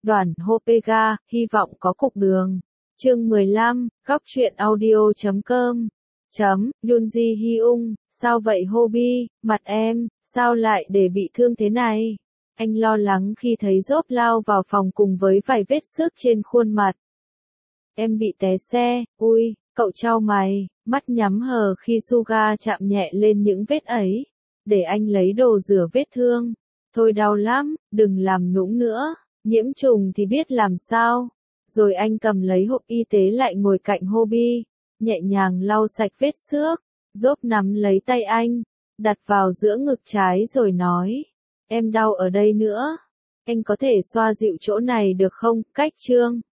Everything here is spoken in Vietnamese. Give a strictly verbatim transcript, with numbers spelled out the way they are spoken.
Đoàn Hopega, hy vọng có cục đường. Chương mười lăm, góc truyện audio chấm com. Chấm, Yoonji Hyung, sao vậy Hobie, mặt em, sao lại để bị thương thế này? Anh lo lắng khi thấy Job lao vào phòng cùng với vài vết xước trên khuôn mặt. Em bị té xe, ui, cậu chau mày, mắt nhắm hờ khi Suga chạm nhẹ lên những vết ấy. Để anh lấy đồ rửa vết thương. Thôi đau lắm, đừng làm nũng nữa, nhiễm trùng thì biết làm sao. Rồi anh cầm lấy hộp y tế lại ngồi cạnh Hobie, nhẹ nhàng lau sạch vết xước. Job nắm lấy tay anh, đặt vào giữa ngực trái rồi nói, em đau ở đây nữa. Anh có thể xoa dịu chỗ này được không, Cách Trương?